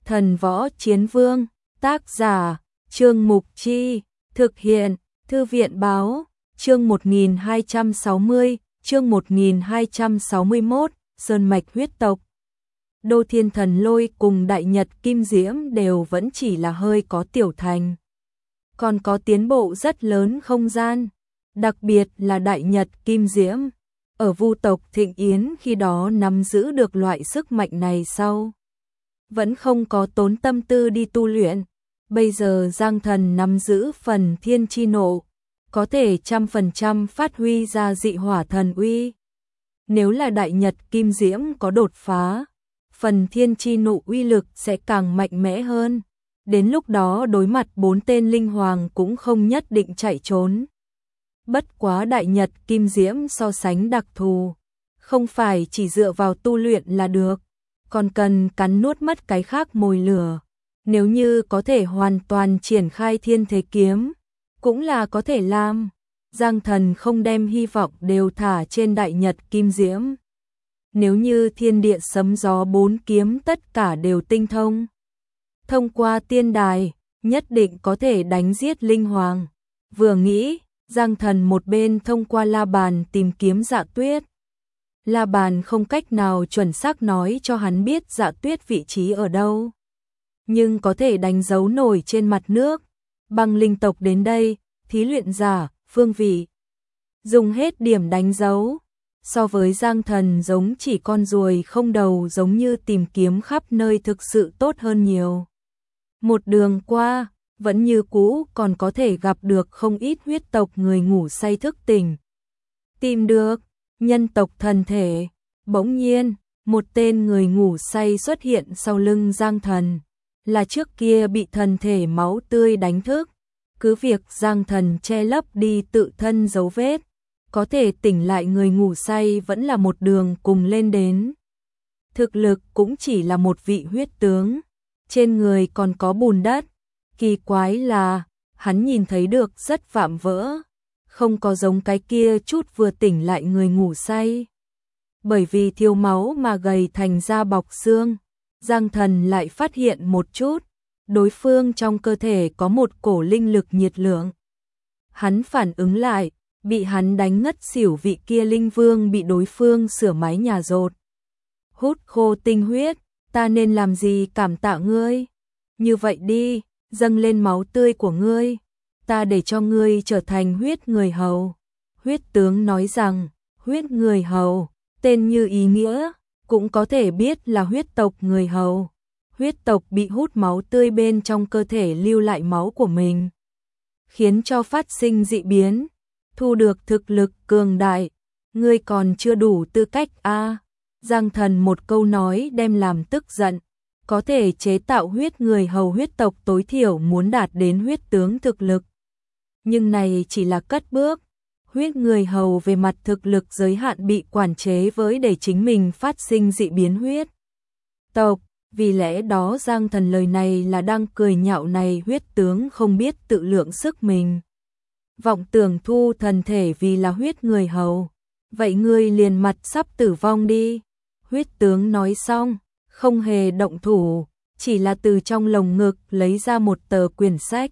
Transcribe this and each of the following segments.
Thần Võ Chiến Vương, tác giả, Trương Mục Chi, thực hiện, Thư viện Báo, chương 1260, chương 1261, Sơn Mạch huyết tộc. Đô Thiên Thần Lôi cùng Đại Nhật Kim Diễm đều vẫn chỉ là hơi có tiểu thành. Còn có tiến bộ rất lớn không gian, đặc biệt là Đại Nhật Kim Diễm. Ở Vu tộc Thịnh Yến khi đó nắm giữ được loại sức mạnh này sau. Vẫn không có tốn tâm tư đi tu luyện. Bây giờ Giang Thần nắm giữ phần thiên chi nộ, có thể 100% phát huy ra dị hỏa thần uy. Nếu là Đại Nhật Kim Diễm có đột phá, phần thiên chi nộ uy lực sẽ càng mạnh mẽ hơn. Đến lúc đó đối mặt 4 tên linh hoàng cũng không nhất định chạy trốn. Bất quá Đại Nhật Kim Diễm so sánh đặc thù, không phải chỉ dựa vào tu luyện là được, còn cần cắn nuốt mất cái khác mồi lửa. Nếu như có thể hoàn toàn triển khai thiên thế kiếm, cũng là có thể làm. Giang Thần không đem hy vọng đều thả trên Đại Nhật Kim Diễm. Nếu như thiên địa sấm gió 4 kiếm tất cả đều tinh thông, thông qua tiên đài, nhất định có thể đánh giết linh hoàng. Vừa nghĩ, Giang Thần một bên thông qua la bàn tìm kiếm Dạ Tuyết. La bàn không cách nào chuẩn xác nói cho hắn biết Dạ Tuyết vị trí ở đâu, nhưng có thể đánh dấu nổi trên mặt nước. Băng linh tộc đến đây, thí luyện giả, phương vị, dùng hết điểm đánh dấu. So với Giang Thần giống chỉ con ruồi không đầu giống như tìm kiếm khắp nơi thực sự tốt hơn nhiều. Một đường qua, vẫn như cũ còn có thể gặp được không ít huyết tộc người ngủ say thức tỉnh. Tìm được nhân tộc thần thể. Bỗng nhiên, một tên người ngủ say xuất hiện sau lưng Giang Thần, là trước kia bị thần thể máu tươi đánh thức. Cứ việc Giang Thần che lấp đi tự thân dấu vết, có thể tỉnh lại người ngủ say vẫn là một đường cùng lên đến. Thực lực cũng chỉ là một vị huyết tướng, trên người còn có bùn đất. Kỳ quái là, hắn nhìn thấy được rất vạm vỡ, không có giống cái kia chút vừa tỉnh lại người ngủ say. Bởi vì thiếu máu mà gầy thành da bọc xương, Giang Thần lại phát hiện một chút, đối phương trong cơ thể có một cổ linh lực nhiệt lượng. Hắn phản ứng lại, bị hắn đánh ngất xỉu vị kia linh vương bị đối phương sửa mái nhà rột. Hút khô tinh huyết, ta nên làm gì cảm tạ ngươi? Như vậy đi, dâng lên máu tươi của ngươi, ta để cho ngươi trở thành huyết người hầu. Huyết tướng nói rằng, huyết người hầu, tên như ý nghĩa, cũng có thể biết là huyết tộc người hầu. Huyết tộc bị hút máu tươi bên trong cơ thể lưu lại máu của mình, khiến cho phát sinh dị biến, thu được thực lực cường đại. Ngươi còn chưa đủ tư cách a. Giang Thần một câu nói đem làm tức giận. Có thể chế tạo huyết người hầu huyết tộc tối thiểu muốn đạt đến huyết tướng thực lực. Nhưng này chỉ là cất bước. Huyết người hầu về mặt thực lực giới hạn bị quản chế với để chính mình phát sinh dị biến huyết tộc. Vì lẽ đó Giang Thần lời này là đang cười nhạo này huyết tướng không biết tự lượng sức mình. Vọng tưởng thu thần thể vì là huyết người hầu. Vậy ngươi liền mặt sắp tử vong đi. Huyết tướng nói xong, không hề động thủ, chỉ là từ trong lồng ngực lấy ra một tờ quyển sách.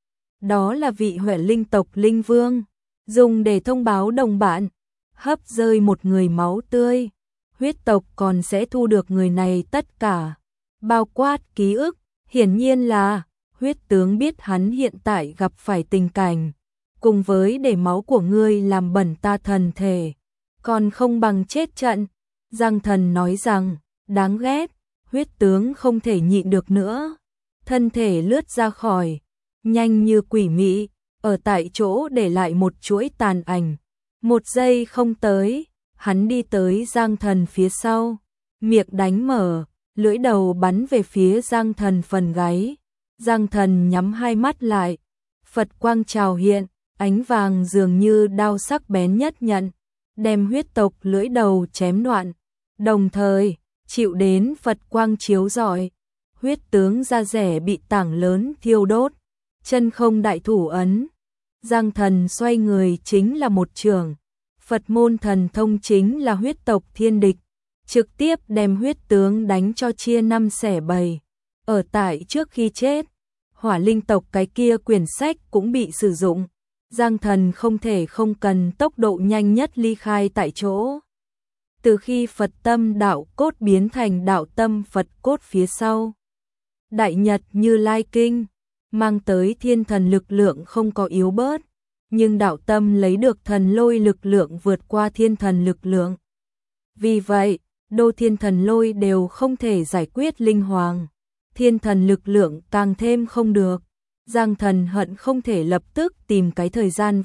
Đó là vị Huệ linh tộc linh vương, dùng để thông báo đồng bạn, hấp rơi một người máu tươi. Huyết tộc còn sẽ thu được người này tất cả, bao quát ký ức. Hiển nhiên là, huyết tướng biết hắn hiện tại gặp phải tình cảnh, cùng với để máu của ngươi làm bẩn ta thần thể, còn không bằng chết trận. Giang Thần nói rằng, đáng ghét. Huyết tướng không thể nhịn được nữa, thân thể lướt ra khỏi, nhanh như quỷ mị, ở tại chỗ để lại một chuỗi tàn ảnh. Một giây không tới, hắn đi tới Giang Thần phía sau, miệng đánh mở, lưỡi đầu bắn về phía Giang Thần phần gáy. Giang Thần nhắm hai mắt lại, Phật quang trào hiện, ánh vàng dường như đao sắc bén nhất nhận, đem huyết tộc lưỡi đầu chém đoạn. Đồng thời, chịu đến Phật quang chiếu rọi, huyết tướng da rẻ bị tảng lớn thiêu đốt, chân không đại thủ ấn. Giang Thần xoay người chính là một chưởng, Phật môn thần thông chính là huyết tộc thiên địch, trực tiếp đem huyết tướng đánh cho chia năm xẻ bảy. Ở tại trước khi chết, Hỏa Linh tộc cái kia quyển sách cũng bị sử dụng. Giang Thần không thể không cần tốc độ nhanh nhất ly khai tại chỗ. Từ khi Phật tâm đạo cốt biến thành đạo tâm Phật cốt phía sau, Đại Nhật Như Lai Kinh mang tới thiên thần lực lượng không có yếu bớt, nhưng đạo tâm lấy được thần lôi lực lượng vượt qua thiên thần lực lượng. Vì vậy, đô thiên thần lôi đều không thể giải quyết linh hoàng, thiên thần lực lượng càng thêm không được. Giang Thần hận không thể lập tức tìm cái thời gian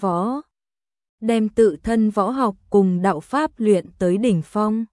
đem tự thân võ học cùng đạo pháp luyện tới đỉnh phong.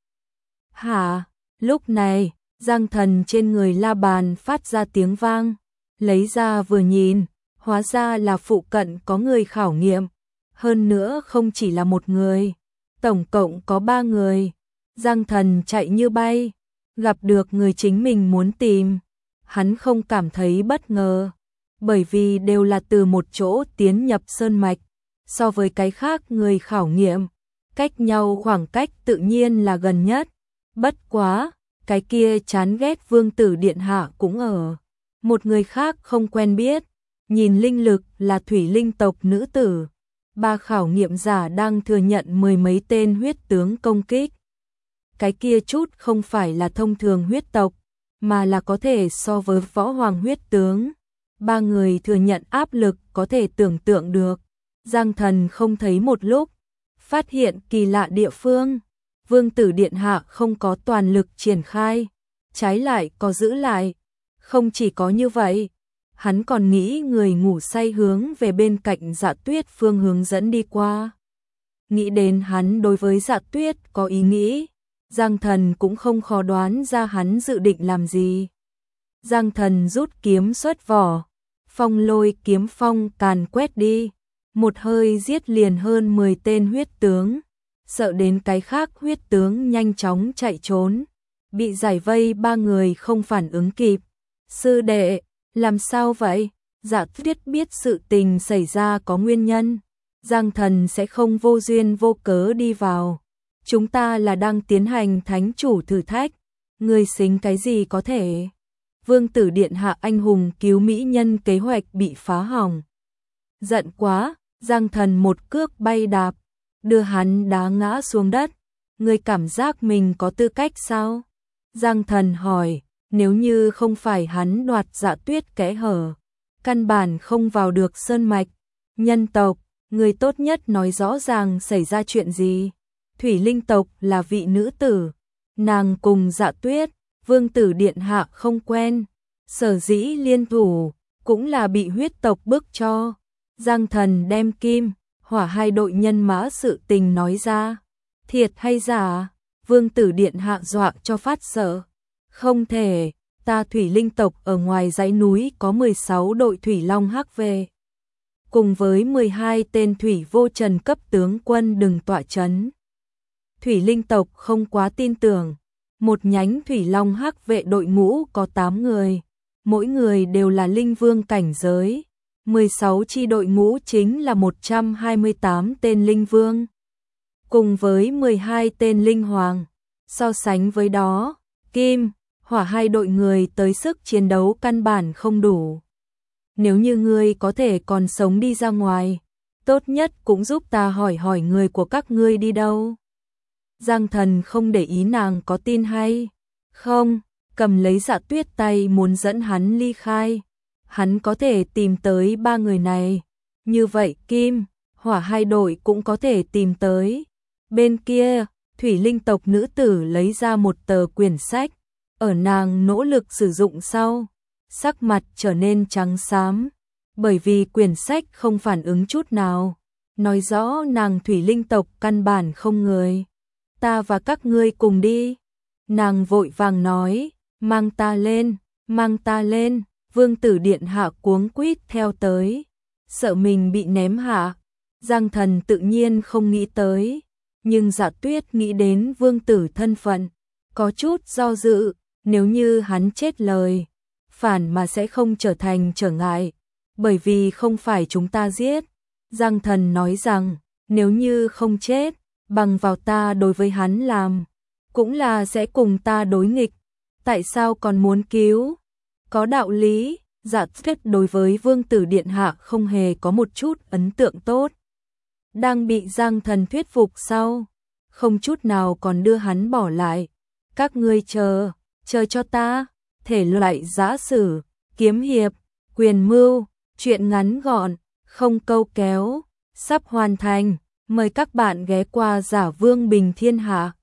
Hả? Lúc này, Giang Thần trên người la bàn phát ra tiếng vang, lấy ra vừa nhìn, hóa ra là phụ cận có người khảo nghiệm, hơn nữa không chỉ là một người, tổng cộng có 3 người. Giang Thần chạy như bay, gặp được người chính mình muốn tìm, hắn không cảm thấy bất ngờ, bởi vì đều là từ một chỗ tiến nhập sơn mạch, so với cái khác người khảo nghiệm, cách nhau khoảng cách tự nhiên là gần nhất. Bất quá, cái kia chán ghét Vương tử điện hạ cũng ở. Một người khác không quen biết, nhìn linh lực là thủy linh tộc nữ tử. 3 khảo nghiệm giả đang thừa nhận 10 mấy tên huyết tướng công kích. Cái kia chút không phải là thông thường huyết tộc, mà là có thể so với võ hoàng huyết tướng. 3 người thừa nhận áp lực có thể tưởng tượng được. Giang Thần không thấy một lúc, phát hiện kỳ lạ địa phương. Vương tử điện hạ không có toàn lực triển khai, trái lại có giữ lại. Không chỉ có như vậy, hắn còn nghĩ người ngủ say hướng về bên cạnh Dạ Tuyết phương hướng dẫn đi qua. Nghĩ đến hắn đối với Dạ Tuyết có ý nghĩ, Giang Thần cũng không khó đoán ra hắn dự định làm gì. Giang Thần rút kiếm xuất vỏ, phong lôi kiếm phong càn quét đi, một hơi giết liền hơn 10 tên huyết tướng, sợ đến cái khác huyết tướng nhanh chóng chạy trốn, bị giải vây 3 người không phản ứng kịp. Sư đệ, làm sao vậy? Dạ Tuyết biết sự tình xảy ra có nguyên nhân, Giang Thần sẽ không vô duyên vô cớ đi vào. Chúng ta là đang tiến hành thánh chủ thử thách, người xính cái gì có thể? Vương tử điện hạ anh hùng cứu mỹ nhân kế hoạch bị phá hỏng. Giận quá, Giang Thần một cước bay đạp, đưa hắn đá ngã xuống đất. Người cảm giác mình có tư cách sao? Giang Thần hỏi, nếu như không phải hắn đoạt Dạ Tuyết kẽ hở, căn bản không vào được sơn mạch. Nhân tộc, người tốt nhất nói rõ ràng xảy ra chuyện gì. Thủy linh tộc là vị nữ tử, nàng cùng Dạ Tuyết, Vương tử điện hạ không quen, sở dĩ liên thủ, cũng là bị huyết tộc bức cho. Giang Thần đem kim, hỏa 2 đội nhân mã sự tình nói ra. Thiệt hay giả? Vương tử điện hạ dọa cho phát sợ. Không thể, ta thủy linh tộc ở ngoài dãy núi có 16 đội thủy long hắc về, cùng với 12 tên thủy vô trần cấp tướng quân đừng tọa chấn. Thủy linh tộc không quá tin tưởng. Một nhánh thủy long hắc vệ đội ngũ có 8 người, mỗi người đều là linh vương cảnh giới. 16 chi đội ngũ chính là 128 tên linh vương, cùng với 12 tên linh hoàng. So sánh với đó, kim, hỏa 2 đội người tới sức chiến đấu căn bản không đủ. Nếu như ngươi có thể còn sống đi ra ngoài, tốt nhất cũng giúp ta hỏi hỏi người của các ngươi đi đâu. Giang Thần không để ý nàng có tin hay không, cầm lấy Dạ Tuyết tay muốn dẫn hắn ly khai. Hắn có thể tìm tới 3 người này, như vậy kim, hỏa 2 đội cũng có thể tìm tới. Bên kia, thủy linh tộc nữ tử lấy ra một tờ quyển sách, ở nàng nỗ lực sử dụng sau, sắc mặt trở nên trắng xám, bởi vì quyển sách không phản ứng chút nào, nói rõ nàng thủy linh tộc căn bản không người. Ta và các ngươi cùng đi. Nàng vội vàng nói, mang ta lên, mang ta lên. Vương tử điện hạ cuống quýt theo tới, sợ mình bị ném hạ. Giang Thần tự nhiên không nghĩ tới, nhưng Dạ Tuyết nghĩ đến vương tử thân phận, có chút do dự, nếu như hắn chết lời, phản mà sẽ không trở thành trở ngại, bởi vì không phải chúng ta giết. Giang Thần nói rằng, nếu như không chết, bằng vào ta đối với hắn làm, cũng là sẽ cùng ta đối nghịch, tại sao còn muốn cứu? Có đạo lý, giả thuyết đối với Vương tử điện hạ không hề có một chút ấn tượng tốt. Đang bị Giang Thần thuyết phục sau, không chút nào còn đưa hắn bỏ lại. Các ngươi chờ cho ta, thể loại giã sử, kiếm hiệp, quyền mưu, truyện ngắn gọn, không câu kéo, sắp hoàn thành. Mời các bạn ghé qua Giả Vương Bình Thiên Hạ.